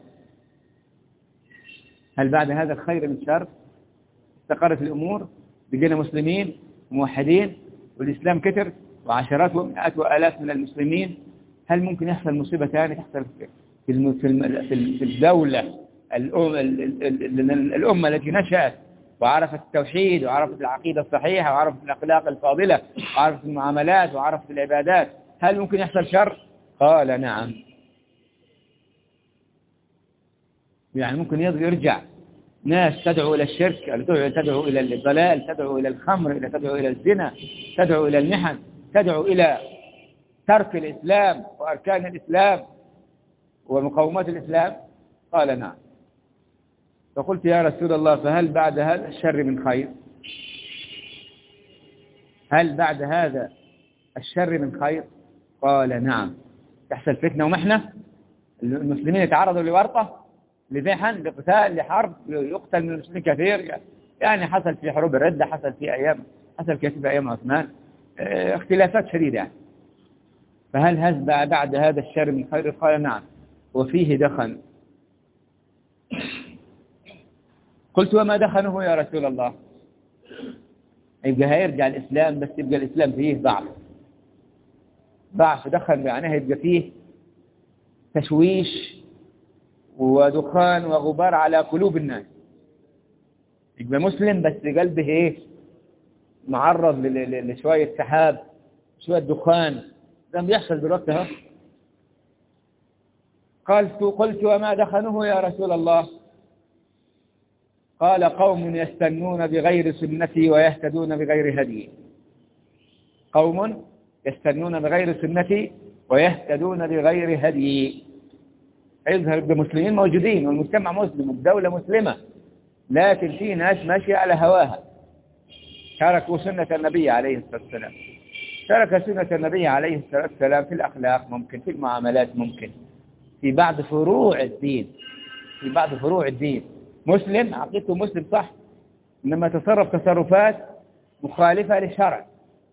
هل بعد هذا الخير من شر؟ استقرت الأمور، بقينا مسلمين موحدين، والإسلام كتر وعشرات ومئات وآلاف من المسلمين، هل ممكن يحصل مصيبة ثانية تحصل في الم- في الم- في ال- في الدولة الأم- ال- ال- ال- الأمة التي نشأت وعرفت التوحيد وعرفت العقيدة الصحيحة وعرفت الأخلاق الفاضلة وعرفت المعاملات وعرفت العبادات، هل ممكن يحصل شر؟ قال نعم. يعني ممكن يرجع ناس تدعو إلى الشرك، تدعو تدعو إلى الضلال، تدعو إلى الخمر، تدعو إلى الزنا، تدعو إلى المحن، تدعو إلى ترك الإسلام وأركان الإسلام ومقومات الإسلام. قال نعم. فقلت يا رسول الله فهل بعد هذا الشر من خير؟ هل بعد هذا الشر من خير؟ قال نعم. تحصل فتنة ومحنة، المسلمين يتعرضوا لورطة، لمحن، لقتال، لحرب، يقتل من المسلمين كثير. يعني حصل في حروب الردة، حصل في أيام حصل كثير في أيام عثمان، اه اختلافات شديدة يعني. فهل هذا بعد هذا الشر من خير؟ قال نعم. وفيه دخن. قلت وما دخنه يا رسول الله؟ يبقى هيرجع الإسلام، بس يبقى الإسلام فيه ضعف ضعف دخن، معناه يبقى فيه تشويش ودخان وغبار على قلوب الناس. يبقى مسلم بس قلبه ايه؟ معرض لشوية سحاب، شوية دخان. ده بيحصل دلوقتي اهو. قلت قلت وما دخنه يا رسول الله؟ قال قوم يستنون بغير سنتي ويهتدون بغير هدي. قوم يستنون بغير سنتي ويهتدون بغير هدي. يظهر بمسلمين موجودين والمجتمع مسلم والدولة مسلمة، لكن في ناس ماشية على هواها، تركوا سنة النبي عليه الصلاة والسلام. ترك سنة النبي عليه الصلاة والسلام في الأخلاق، ممكن في المعاملات، ممكن في بعض فروع الدين في بعض فروع الدين مسلم، عقيدته مسلم صح، إنما تصرف تصرفات مخالفة للشرع،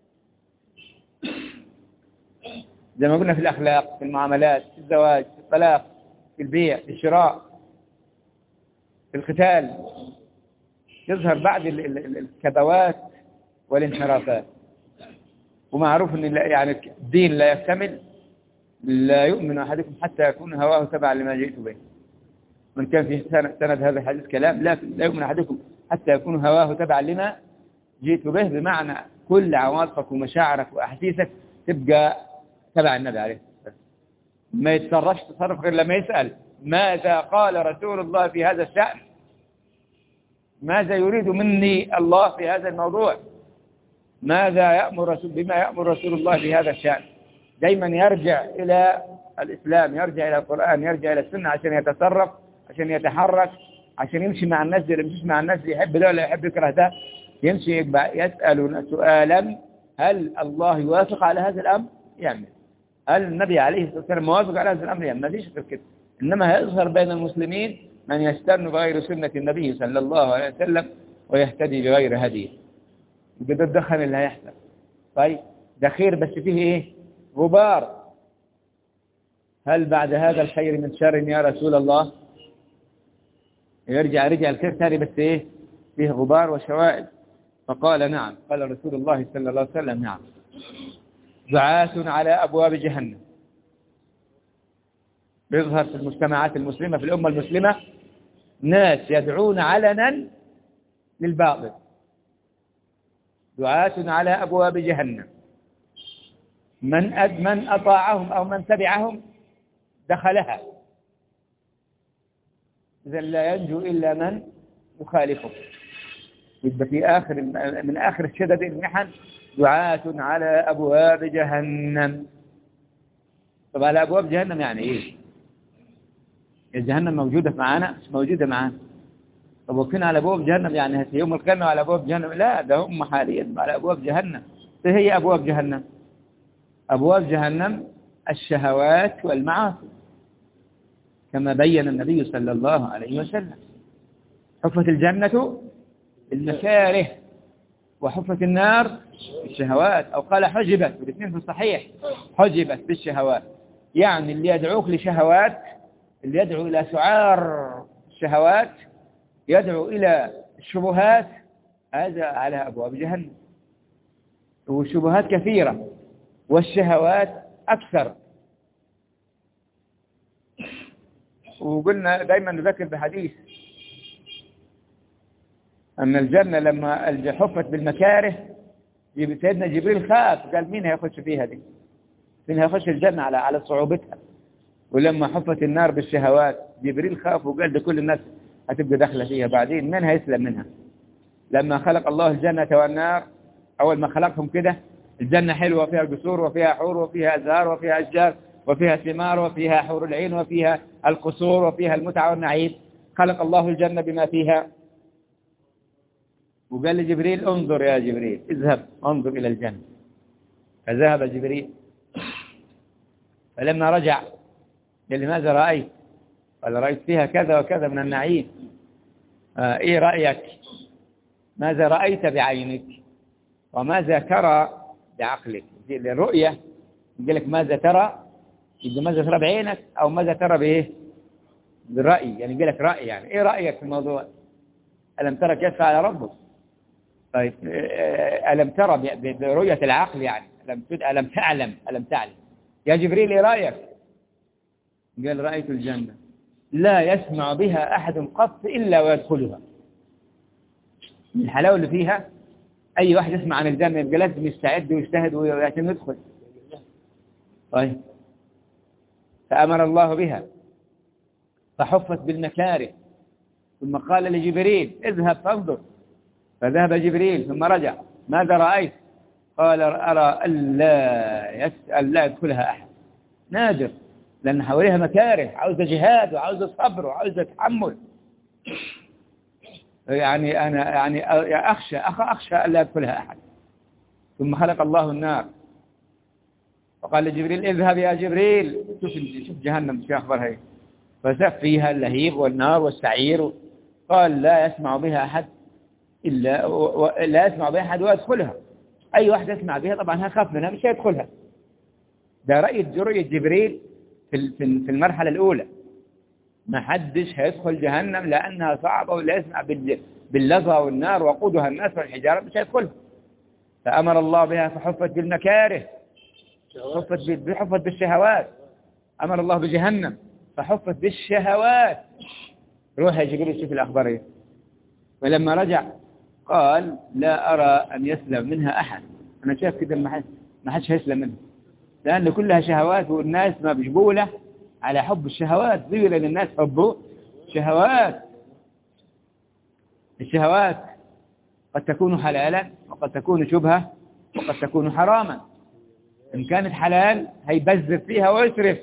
زي ما قلنا في الأخلاق، في المعاملات، في الزواج، في الطلاق، في البيع، في الشراء، في القتال. يظهر بعض الكبوات والانحرافات. ومعروف أن يعني الدين لا يكتمل، لا يؤمن أحدكم حتى يكون هواه تبعا لما جئت به. من كان في سند هذا الحديث كلام، لكن لا يؤمن أحدكم حتى يكون هواه تبعا لما جئت به، بمعنى كل عواطفك ومشاعرك وأحاسيسك تبقى تبع النبي عليه الصلاة والسلام. ما يتصرفش تصرف غير لما يسأل ماذا قال رسول الله في هذا الشأن، ماذا يريد مني الله في هذا الموضوع، ماذا يأمر رسول بما يأمر رسول الله في هذا الشأن. دايما يرجع إلى الإسلام، يرجع إلى القرآن، يرجع إلى السنة عشان يتصرف، عشان يتحرك، عشان يمشي مع الناس، اللي يمشي مع الناس، اللي يحب ده ولا يحب يكره ده، يمشي يبقى يسأل سؤالا هل الله يوافق على هذا الأمر؟ يعمل. هل النبي عليه الصلاة والسلام موافق على هذا الأمر؟ يعمل. ما فيش غير كده. إنما هيظهر بين المسلمين من يستن بغير سنة النبي صلى الله عليه وسلم ويهتدي بغير هديه. يبقى ده الدخن اللي هيحصل. طيب ده خير بس فيه ايه؟ غبار. هل بعد هذا الخير من شر يا رسول الله؟ يرجع رجع الخير ثاني بس ايه؟ فيه غبار وشوائب. فقال نعم. قال رسول الله صلى الله عليه وسلم نعم. دعاة على أبواب جهنم. بيظهر في المجتمعات المسلمة، في الأمة المسلمة، ناس يدعون علنا للباطل. دعاة على أبواب جهنم، من أد من أطاعهم أو من تبعهم دخلها، إذا لا ينجو إلا من يخالفه. يبقى في آخر من آخر الشدد المحن دعاة على أبواب جهنم. طب على أبواب جهنم يعني إيه؟ الجهنم موجودة معانا؟ مش موجودة معانا. طب وكنا على أبواب جهنم يعني في يوم القيامة على أبواب جهنم؟ لا، ده هم حاليا على أبواب جهنم. هي أبواب جهنم، أبواب جهنم الشهوات والمعاصي، كما بين النبي صلى الله عليه وسلم. حفت الجنة المكاره وحفت النار الشهوات، أو قال حجبت، والاثنين في الصحيح، حجبت بالشهوات. يعني اللي يدعوك لشهوات، اللي يدعو إلى سعار الشهوات، يدعو إلى الشبهات، هذا على أبواب جهنم. والشبهات كثيرة والشهوات أكثر. وقلنا دايما نذكر بحديث أن الجنة لما حفت بالمكاره سيدنا جبريل خاف، قال مين هيخش فيها دي؟ مين هيخش الجنة على على صعوبتها؟ ولما حفت النار بالشهوات جبريل خاف وقال ده كل الناس هتبقى داخلة فيها، بعدين من هيسلم منها؟ لما خلق الله الجنة والنار أول ما خلقهم كده، الجنة حلوة فيها القصور وفيها حور وفيها أزهار وفيها أشجار وفيها ثمار وفيها حور العين وفيها القصور وفيها المتعة والنعيم. خلق الله الجنة بما فيها وقال لجبريل انظر يا جبريل، اذهب انظر إلى الجنة. فذهب جبريل، فلما رجع قال لي ماذا رأيت؟ قال رأيت فيها كذا وكذا من النعيم. آه إيه رأيك؟ ماذا رأيت بعينك وماذا ترى بعقلك؟ الرؤية يقول لك ماذا ترى، يقول ماذا ترى بعينك أو ماذا ترى بإيه؟ بالرأي، يعني يقول لك رأي، يعني إيه رأيك في الموضوع؟ ألم ترى كيف فعل ربك؟ طيب ألم ترى برؤية العقل، يعني ألم ألم تعلم ألم تعلم يا جبريل إيه رأيك؟ قال رأيت الجنة لا يسمع بها أحد قط إلا ويدخلها. الحلاوة اللي فيها أي واحد يسمع عن الجنة يبقى لازم يستعد ويجتهد ويعتم يدخل. طيب فأمر الله بها فحفت بالمكاره، ثم قال لجبريل اذهب فانظر. فذهب جبريل ثم رجع، ماذا رأيت؟ قال أرى ألا يسأل لا يدخلها أحد، نادر، لأن حواليها مكاره، عاوزة جهاد وعاوزة صبر وعاوزة تحمل. يعني أنا يعني أخشى أخشى ألا يدخلها أحد. ثم خلق الله النار فقال لجبريل اذهب يا جبريل، شوف شوف جهنم شو أخبرها هي، فسف فيها اللهيب والنار والسعير. قال لا يسمع بها أحد إلا و... لا يسمع بها أحد ويدخلها. أي واحد يسمع بها طبعا هخاف منها مش هيدخلها. ده رأي رؤية جبريل في في المرحلة الأولى، ما حدش هيدخل جهنم لأنها صعبة ولا يسمع باللظى والنار وقودها الناس والحجارة مش هيدخلها. فأمر الله بها فحفت بالمكاره، حفت حفت بالشهوات. أمر الله بجهنم فحفت بالشهوات. روح يا جبريل شوف الأخبار ايه. ولما رجع قال لا أرى أن يسلم منها أحد، أنا شايف كده ما حدش هيسلم منها، لأن كلها شهوات والناس ما بيجبوله على حب الشهوات. زين للناس حبه شهوات. الشهوات قد تكون حلالا وقد تكون شبهة وقد تكون حراما. إن كانت حلال هيبذر فيها ويسرف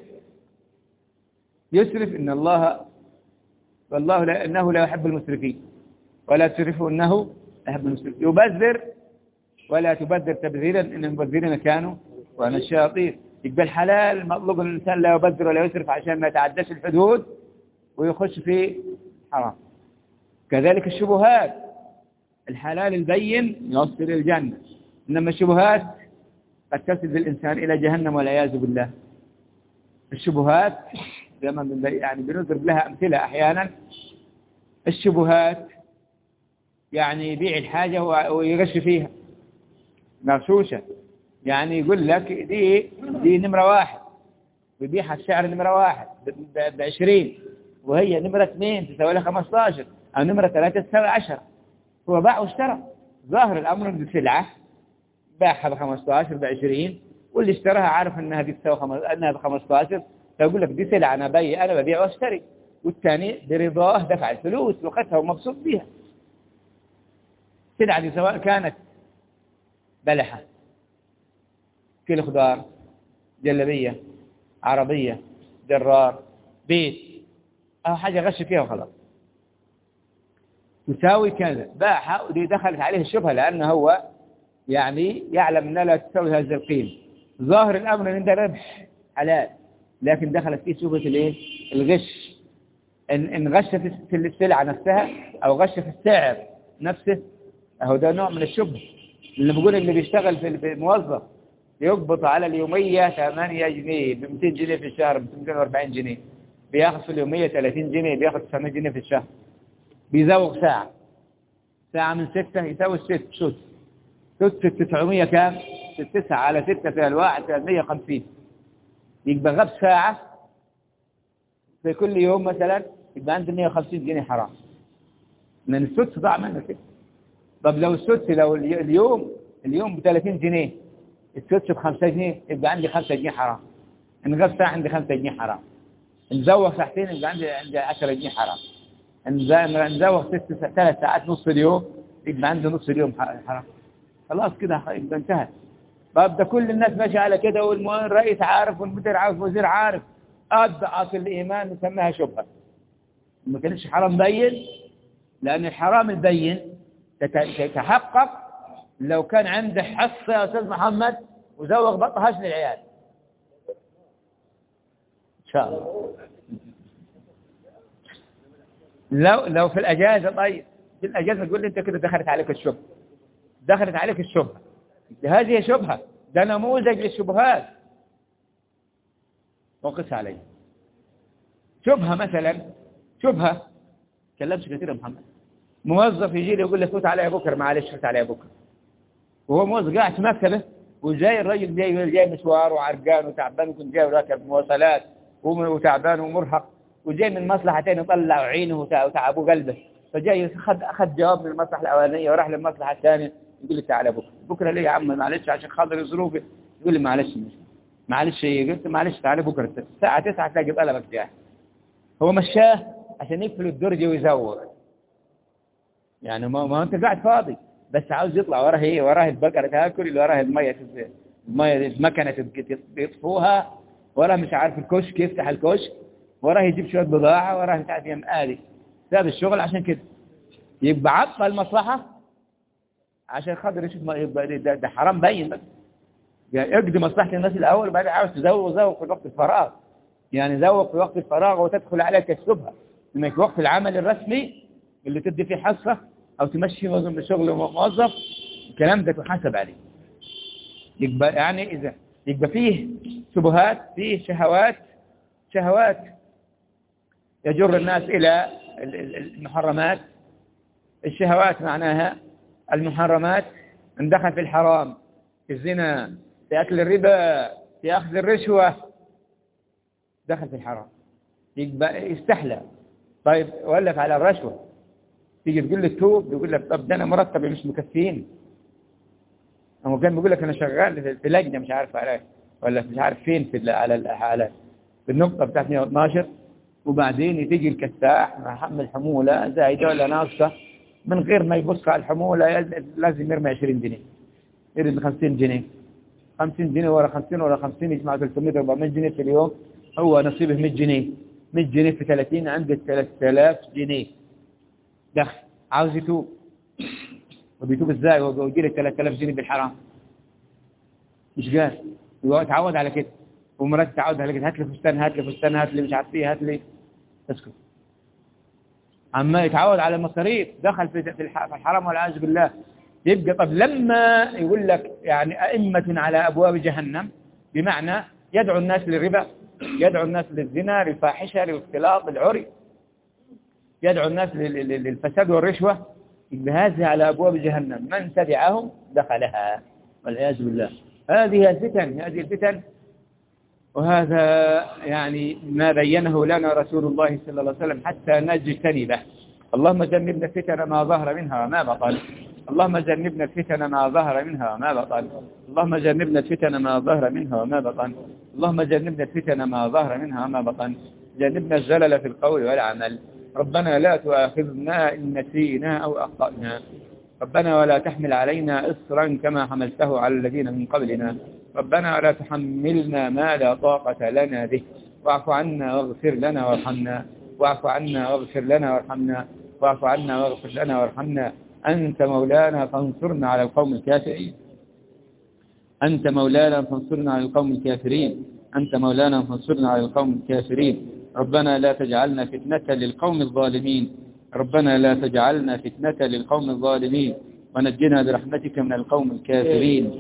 يسرف إن الله والله لا إنه لا يحب المسرفين ولا تسرفوا إنه يحب المسرفين. يبذر ولا تبذر تبذيرا إن المبذرين كانوا وأنا الشياطين. يقبل حلال مطلوب الإنسان لا يبذر ولا يسرف عشان ما يتعداش الحدود ويخش في حرام. كذلك الشبهات، الحلال البين يوصل إلى الجنة، إنما الشبهات قد تسد الإنسان إلى جهنم والعياذ بالله. الشبهات زي يعني بنضرب لها أمثلة أحيانا. الشبهات يعني يبيع الحاجة ويغش فيها مغشوشة، يعني يقول لك دي دي نمرة واحد ويبيعها السعر نمرة واحد بعشرين وهي نمرة اثنين تساوي لها خمستاشر أو نمرة ثلاثة تساوي عشرة. هو باع واشترى، ظاهر الأمر إن السلعة باعها بخمستاشر بعشرين واللي اشتراها عارف أنها دي تساوي خمس... أنها بخمستاشر، فيقول لك دي سلعة أنا بي أنا ببيع واشتري، والثاني برضاه دفع الفلوس وقتها ومبسوط بيها. السلعة دي سواء كانت بلحة، كيلو خضار، جلبية، عربية، جرار، بيت، أو حاجة غش فيها وخلاص، تساوي كذا، باعها ودي دخلت عليه الشبهة لأنه هو يعني يعلم أنها لا تساوي هذا القيمة. ظاهر الأمر أن ده ربح حلال، لكن دخلت فيه شبهة الايه؟ الغش. إن, إن غش في السلعة نفسها أو غش في السعر نفسه، أهو ده نوع من الشبهة. اللي بيقول اللي بيشتغل في الموظف يقبض على اليومية ثمانية جنيه ب مئتين جنيه في الشهر ب مئتين وأربعين جنيه، بياخذ في اليومية ثلاثين جنيه، بياخذ تسعمائة جنيه في الشهر، بيزوق ساعة ساعة من ستة يساوي ست شوت ست تسعمية كام؟ تسعة على ستة في الواحد ثلاثمية وخمسين، يبقى غاب ساعة في كل يوم مثلا، يبقى عندي مية وخمسين جنيه حرام، لأن السدس ضاع منه كده. طب لو السدس لو اليوم اليوم ب ثلاثين جنيه، السدس ب خمسة جنيه، يبقى عندي خمسة جنيه حرام. إن غاب ساعة عندي خمسة جنيه حرام. نزوغ ساعتين يبقى عندي عندي عشرة جنيه حرام. نزوغ ست ثلاث ساعات نص اليوم يبقى عندي نص اليوم حرام. خلاص كده يبقى انتهت. طب ده كل الناس ماشيه على كده، والرئيس عارف والمدير عارف والوزير عارف. أضعف الإيمان نسميها شبهة. ما كانش حرام بين، لأن الحرام البين تتحقق لو كان عنده حصة يا أستاذ محمد وزوغ بطهاش للعيال إن شاء الله. لو لو في الأجازة، طيب في الأجازة تقول لي أنت كده دخلت عليك الشبهة، دخلت عليك الشبهة، هذه شبهة، ده نموذج للشبهات وقس عليه. شبهة مثلا، شبهة كلمش كثير يا محمد، موظف يجي لي يقول لي فوت عليا بكره، معلش فوت عليا بكره، وهو موظف قاعد في مكتبه، وجاي الراجل جاي جاي مشوار وعرقان وتعبان، وكنت جاي راكب مواصلات وتعبان ومرهق، وجاي من مصلحه ثانيه طلع عينه وتعبوا قلبه، فجاي اخذ اخذ جواب من المصلحه الاولانيه وراح للمصلحه الثانيه، يقول لي تعالى بكره. بكره ليه يا عم؟ معلش عشان خاطر ظروفي. يقول لي معلش مش معلش، قلت معلش تعالى بكره الساعه تسعة تلاقي طلبك جاي. هو مشاه عشان يقفل الدرج ويزور، يعني ما, ما انت قاعد فاضي، بس عاوز يطلع وراه ايه؟ وراه البقره تاكل، اللي وراها الميه الميه المكنه يطفوها، وراه مش عارف الكشك يفتح الكشك، وراه يجيب شويه بضاعه، وراه مش عارف يعمل آلي. ساب الشغل عشان كده، يبقى عطل المصلحه عشان خاطر يشوف ما يبقى ده, ده حرام باين. بس يعني اقضي مصلحه الناس الاول، وبعدين عاوز تزوق زوق في وقت الفراغ، يعني زوق في وقت الفراغ وتدخل عليك الشبهه انك وقت العمل الرسمي اللي تدي فيه حصه او تمشي موظف بشغل موظف، الكلام ده تحاسب عليه. يبقى يعني اذا يبقى فيه شبهات، فيه شهوات، شهوات يجر الناس الى المحرمات. الشهوات معناها المحرمات، اندخل في الحرام، في الزنا، في اكل الربا، في اخذ الرشوه، دخل في الحرام، يبقى يستحلى. طيب ولف على الرشوه، تيجي تقول لي توب، يقول لك طب ده انا مرتبي مش مكفيني. هو كان بيقول لك انا شغال في لجنه مش عارف على ولا مش عارف فين في على على في النقطه بتاعت مية واثناشر، وبعدين تيجي الكساح محمل حموله زايده ولا ناقصه، من غير ما يبص على الحموله لازم يرمي عشرين جنيه، يرمي خمسين جنيه، خمسين جنيه ورا خمسين ورا خمسين يجمع ثلاثمية أربعمية جنيه في اليوم، هو نصيبه مية جنيه، مية جنيه في ثلاثين عندك ثلاثة آلاف جنيه دخل. عاوز يتوب، وبيتوب ازاي ويجي لك ثلاثة آلاف جنيه بالحرام؟ مش قال هو اتعود على كده، ومرات تعود على كده، هات لي فستان، هات لي فستان، هات لي مش عارف ايه، هات لي، اسكت. عما يتعود على المصاريف دخل في في الحرام والعياذ بالله. يبقى طب لما يقول لك يعني أئمة على أبواب جهنم، بمعنى يدعو الناس للربا، يدعو الناس للزنا، للفاحشة، للاختلاط، للعري، يدعو الناس للفساد والرشوة، بهذه على أبواب جهنم، من تبعهم دخلها والعياذ بالله. هذه الفتن، هذه الفتن، وهذا يعني ما بينه لنا رسول الله صلى الله عليه وسلم حتى نجتنبه. اللهم جنبنا الفتن ما ظهر منها وما بطن، اللهم جنبنا الفتن ما ظهر منها وما بطن، اللهم جنبنا الفتن ما ظهر منها وما بطن، اللهم جنبنا الفتن ما ظهر منها وما بطن، جنبنا الزلل في القول والعمل. ربنا لا تؤاخذنا إن نسينا أو أخطأنا، ربنا ولا تحمل علينا إصرا كما حملته على الذين من قبلنا، ربنا ولا تحملنا ما لا طاقة لنا به، واعف عنا واغفر لنا وارحمنا، واعف عنا واغفر لنا وارحمنا، واعف عنا واغفر لنا وارحمنا. أنت مولانا فانصرنا على القوم الكافرين، أنت مولانا فانصرنا على القوم الكافرين، أنت مولانا فانصرنا على القوم الكافرين. ربنا لا تجعلنا فتنة للقوم الظالمين، ربنا لا تجعلنا فتنة للقوم الظالمين، ونجنا برحمتك من القوم الكافرين.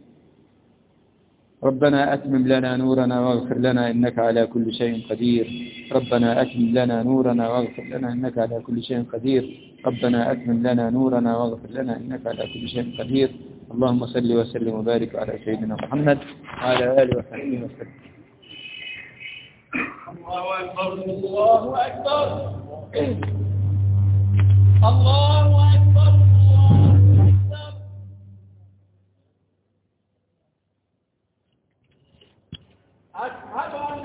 ربنا أتمم لنا نورنا واغفر لنا إنك على كل شيء قدير، ربنا أتمم لنا نورنا واغفر لنا إنك على كل شيء قدير، ربنا أتمم لنا نورنا واغفر لنا إنك على كل شيء قدير. اللهم صل وسلم وبارك على سيدنا محمد وعلى آله وصحبه وسلم. الله أكبر الله أكبر الله أكبر